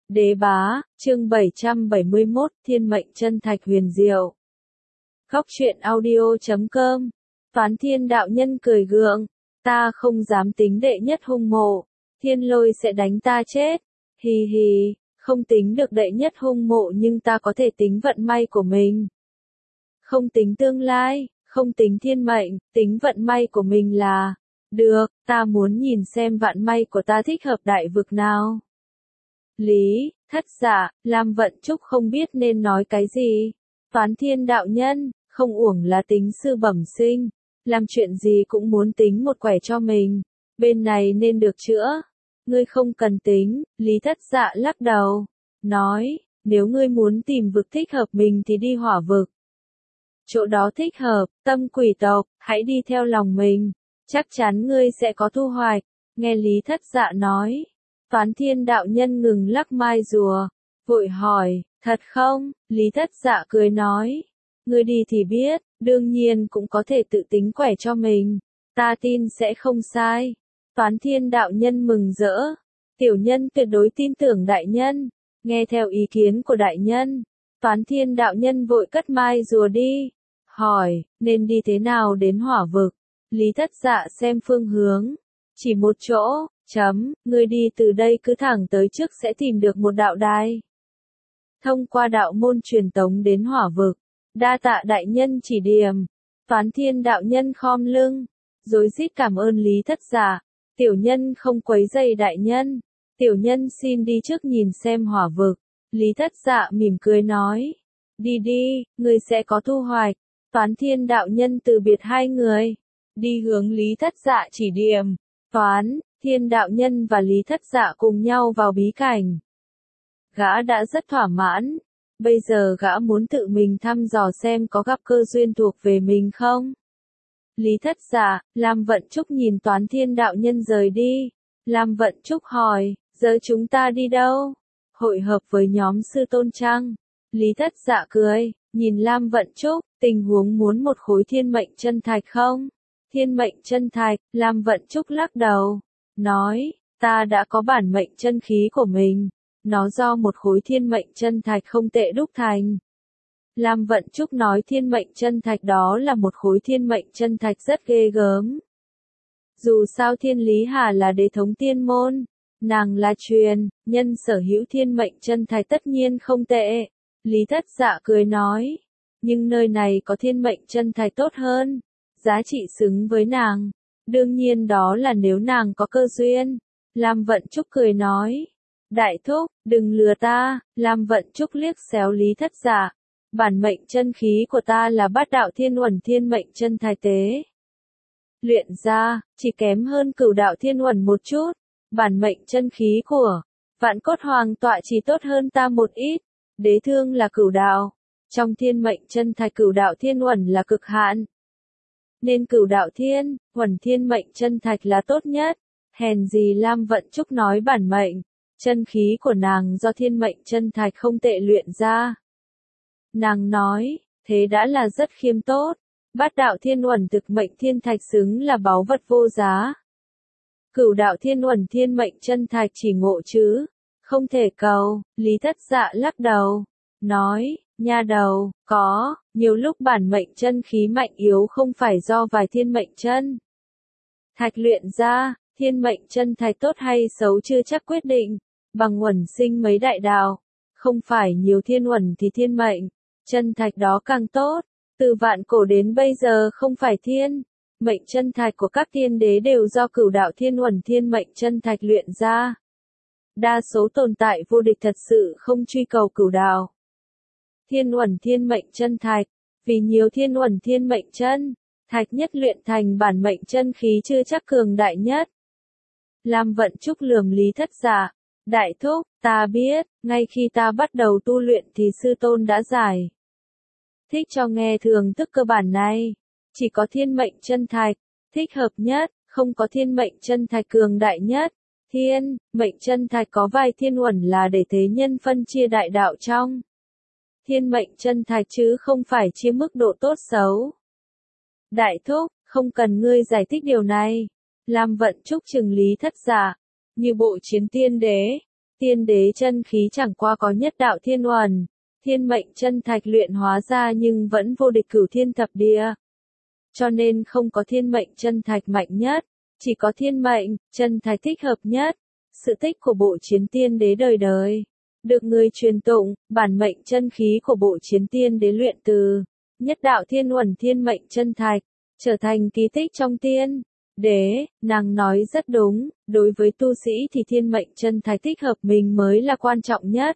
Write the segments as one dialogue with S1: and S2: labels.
S1: Đế bá, chương 771, Thiên mệnh chân thạch huyền diệu. Góc truyện audio.com. Phán Thiên đạo nhân cười gượng, ta không dám tính đệ nhất hung mộ, thiên lôi sẽ đánh ta chết. Hì hì, không tính được đệ nhất hung mộ nhưng ta có thể tính vận may của mình. Không tính tương lai, không tính thiên mệnh, tính vận may của mình là, được, ta muốn nhìn xem vận may của ta thích hợp đại vực nào. Lý, Thất Dạ, Lam Vận Trúc không biết nên nói cái gì. Phán Thiên đạo nhân, không uổng là tính sư bẩm sinh, làm chuyện gì cũng muốn tính một quẻ cho mình, bên này nên được chữa. Ngươi không cần tính, Lý Thất Dạ lắc đầu, nói, nếu ngươi muốn tìm vực thích hợp mình thì đi hỏa vực. Chỗ đó thích hợp, tâm quỷ tộc, hãy đi theo lòng mình, chắc chắn ngươi sẽ có thu hoạch. Nghe Lý Thất Dạ nói, Phán Thiên đạo nhân ngừng lắc mai rùa, vội hỏi, thật không? Lý Thất Dạ cười nói, ngươi đi thì biết, đương nhiên cũng có thể tự tính quẻ cho mình, ta tin sẽ không sai. Phán Thiên đạo nhân mừng rỡ, tiểu nhân tuyệt đối tin tưởng đại nhân, nghe theo ý kiến của đại nhân. Phán Thiên đạo nhân vội cất mai rùa đi, hỏi, nên đi thế nào đến hỏa vực? Lý Thất Dạ xem phương hướng, chỉ một chỗ, ngươi đi từ đây cứ thẳng tới trước sẽ tìm được một đạo đài. Thông qua đạo môn truyền tống đến hỏa vực, đa tạ đại nhân chỉ điểm. Phán Thiên đạo nhân khom lưng, rối rít cảm ơn Lý Thất Dạ, tiểu nhân không quấy rầy đại nhân, tiểu nhân xin đi trước nhìn xem hỏa vực. Lý Thất Dạ mỉm cười nói, đi đi, ngươi sẽ có thu hoạch. Phán Thiên đạo nhân từ biệt hai người, đi hướng Lý Thất Dạ chỉ điểm. Phán Thiên đạo nhân và Lý Thất Dạ cùng nhau vào bí cảnh. Gã đã rất thỏa mãn, bây giờ gã muốn tự mình thăm dò xem có gặp cơ duyên thuộc về mình không. Lý Thất Dạ, Lam Vận Trúc nhìn Phán Thiên đạo nhân rời đi. Lam Vận Trúc hỏi, giờ chúng ta đi đâu? Hội hợp với nhóm sư tôn trăng. Lý Thất Dạ cười, nhìn Lam Vận Trúc, tình huống muốn một khối thiên mệnh chân thạch không? Thiên mệnh chân thạch, Lam Vận Trúc lắc đầu, nói, ta đã có bản mệnh chân khí của mình, nó do một khối thiên mệnh chân thạch không tệ đúc thành. Lam Vận Trúc nói thiên mệnh chân thạch đó là một khối thiên mệnh chân thạch rất ghê gớm. Dù sao Thiên Lý Hà là đế thống tiên môn, nàng là truyền, nhân sở hữu thiên mệnh chân thạch tất nhiên không tệ. Lý Thất Dạ cười nói, nhưng nơi này có thiên mệnh chân thạch tốt hơn, giá trị xứng với nàng. Đương nhiên đó là nếu nàng có cơ duyên. Lam Vận Trúc cười nói, đại thúc, đừng lừa ta. Lam Vận Trúc liếc xéo Lý Thất Dạ, bản mệnh chân khí của ta là Bát Đạo Thiên Uẩn thiên mệnh chân thạch tế luyện ra, chỉ kém hơn Cửu Đạo Thiên Uẩn một chút. Bản mệnh chân khí của Vạn Cốt Hoàng tọa chỉ tốt hơn ta một ít. Đế thương là cửu đạo, trong thiên mệnh chân thạch Cửu Đạo Thiên Uẩn là cực hạn, nên Cửu Đạo Thiên Uẩn thiên mệnh chân thạch là tốt nhất. Hèn gì Lam Vận Trúc nói bản mệnh chân khí của nàng do thiên mệnh chân thạch không tệ luyện ra. Nàng nói, thế đã là rất khiêm tốt. Bát Đạo Thiên Uẩn thực mệnh thiên thạch xứng là báu vật vô giá. Cửu Đạo Thiên Uẩn thiên mệnh chân thạch chỉ ngộ chứ không thể cầu. Lý Thất Dạ lắc đầu, nói, nha đầu, có nhiều lúc bản mệnh chân khí mạnh yếu không phải do vài thiên mệnh chân thạch luyện ra. Thiên mệnh chân thạch tốt hay xấu chưa chắc quyết định, bằng uẩn sinh mấy đại đạo, không phải nhiều thiên uẩn thì thiên mệnh chân thạch đó càng tốt. Từ vạn cổ đến bây giờ không phải thiên mệnh chân thạch của các tiên đế đều do Cửu Đạo Thiên Uẩn thiên mệnh chân thạch luyện ra. Đa số tồn tại vô địch thật sự không truy cầu Cửu Đạo Thiên Uẩn thiên mệnh chân thạch, vì nhiều thiên uẩn thiên mệnh chân thạch nhất luyện thành bản mệnh chân khí chưa chắc cường đại nhất. Lam Vận Trúc lườm Lý Thất Dạ, đại thúc, ta biết, ngay khi ta bắt đầu tu luyện thì sư tôn đã giải thích cho nghe thường thức cơ bản này. Chỉ có thiên mệnh chân thạch thích hợp nhất, không có thiên mệnh chân thạch cường đại nhất. Thiên mệnh chân thạch có vài thiên uẩn là để thế nhân phân chia đại đạo trong thiên mệnh chân thạch chứ không phải chia mức độ tốt xấu. Đại thúc, không cần ngươi giải thích điều này. Lam Vận Trúc trừng Lý Thất Dạ, như bộ chiến tiên đế, Tiên đế chân khí chẳng qua có nhất đạo thiên uẩn, thiên mệnh chân thạch luyện hóa ra nhưng vẫn vô địch cửu thiên thập địa. Cho nên không có thiên mệnh chân thạch mạnh nhất, chỉ có thiên mệnh chân thạch thích hợp nhất. Sự tích của bộ chiến tiên đế đời đời được người truyền tụng, bản mệnh chân khí của bộ chiến tiên đế luyện từ nhất đạo thiên uẩn thiên mệnh chân thạch, trở thành kỳ tích trong tiên đế. Nàng nói rất đúng, đối với tu sĩ thì thiên mệnh chân thạch thích hợp mình mới là quan trọng nhất.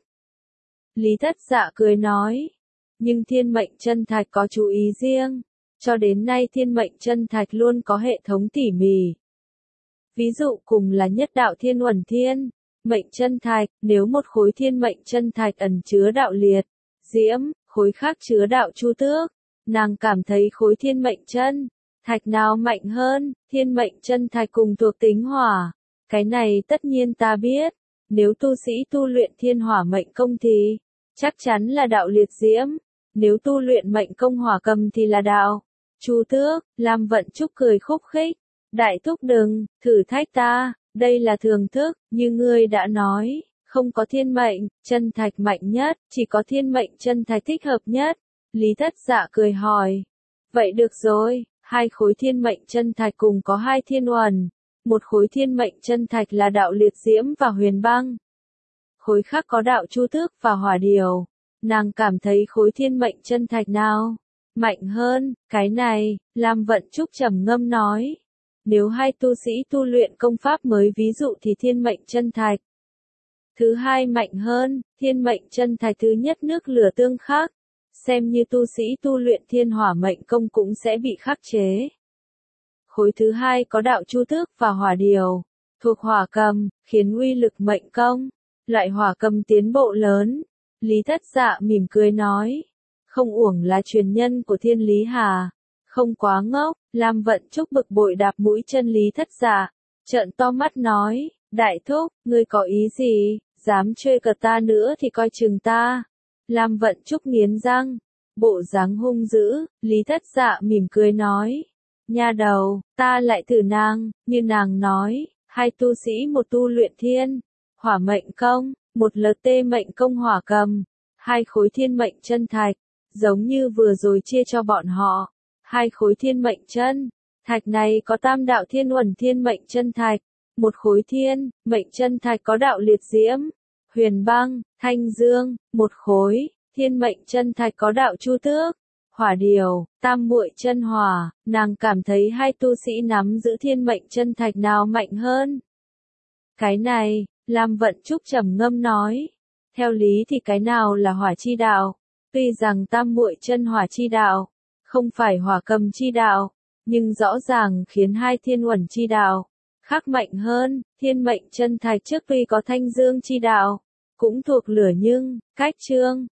S1: Lý Thất Dạ cười nói, nhưng thiên mệnh chân thạch có chú ý riêng, cho đến nay thiên mệnh chân thạch luôn có hệ thống tỉ mỉ. Ví dụ cùng là nhất đạo thiên uẩn thiên mệnh chân thạch, nếu một khối thiên mệnh chân thạch ẩn chứa đạo liệt, diễm, khối khác chứa đạo chu tước, nàng cảm thấy khối thiên mệnh chân thạch nào mạnh hơn. Thiên mệnh chân thạch cùng thuộc tính hỏa, cái này tất nhiên ta biết, nếu tu sĩ tu luyện thiên hỏa mệnh công thì chắc chắn là đạo liệt diễm, nếu tu luyện mệnh công hỏa cầm thì là đạo chu tước. Lam Vận Trúc cười khúc khích, đại thúc đừng thử thách ta, đây là thường thức, như ngươi đã nói, không có thiên mệnh chân thạch mạnh nhất, chỉ có thiên mệnh chân thạch thích hợp nhất. Lý Thất Dạ cười hỏi, vậy được rồi, hai khối thiên mệnh chân thạch cùng có hai thiên uẩn, một khối thiên mệnh chân thạch là đạo liệt diễm và huyền băng, khối khác có đạo chu tước và hỏa điều. Nàng cảm thấy khối thiên mệnh chân thạch nào mạnh hơn? Cái này, Lam Vận Trúc trầm ngâm nói, nếu hai tu sĩ tu luyện công pháp mới ví dụ thì thiên mệnh chân thạch thứ hai mạnh hơn, thiên mệnh chân thạch thứ nhất nước lửa tương khắc, xem như tu sĩ tu luyện thiên hỏa mệnh công cũng sẽ bị khắc chế. Khối thứ hai có đạo chu tước và hỏa điều, thuộc hỏa cầm, khiến uy lực mệnh công loại hỏa cầm tiến bộ lớn. Lý Thất Dạ mỉm cười nói, không uổng là truyền nhân của Thiên Lý Hà, không quá ngốc. Lam Vận Trúc bực bội đạp mũi chân Lý Thất Dạ, trợn to mắt nói, đại thúc, ngươi có ý gì, dám chơi cợt ta nữa thì coi chừng ta. Lam Vận Trúc nghiến răng, bộ dáng hung dữ. Lý Thất Dạ mỉm cười nói, nha đầu, ta lại thử nàng, như nàng nói, hai tu sĩ một tu luyện thiên hỏa mệnh công, một LT mệnh công hỏa cầm, hai khối thiên mệnh chân thạch, giống như vừa rồi chia cho bọn họ. Hai khối thiên mệnh chân thạch này có tam đạo thiên uẩn thiên mệnh chân thạch, một khối thiên mệnh chân thạch có đạo liệt diễm, huyền băng, thanh dương, một khối thiên mệnh chân thạch có đạo chu tước, hỏa điều, tam muội chân hỏa. Nàng cảm thấy hai tu sĩ nắm giữ thiên mệnh chân thạch nào mạnh hơn? Cái này, Lam Vận Trúc trầm ngâm nói, theo lý thì cái nào là hỏa chi đạo? Tuy rằng tam muội chân hỏa chi đạo không phải hỏa cầm chi đạo, nhưng rõ ràng khiến hai thiên uẩn chi đạo khác mạnh hơn. Thiên mệnh chân thạch trước tuy có thanh dương chi đạo, cũng thuộc lửa nhưng cách chương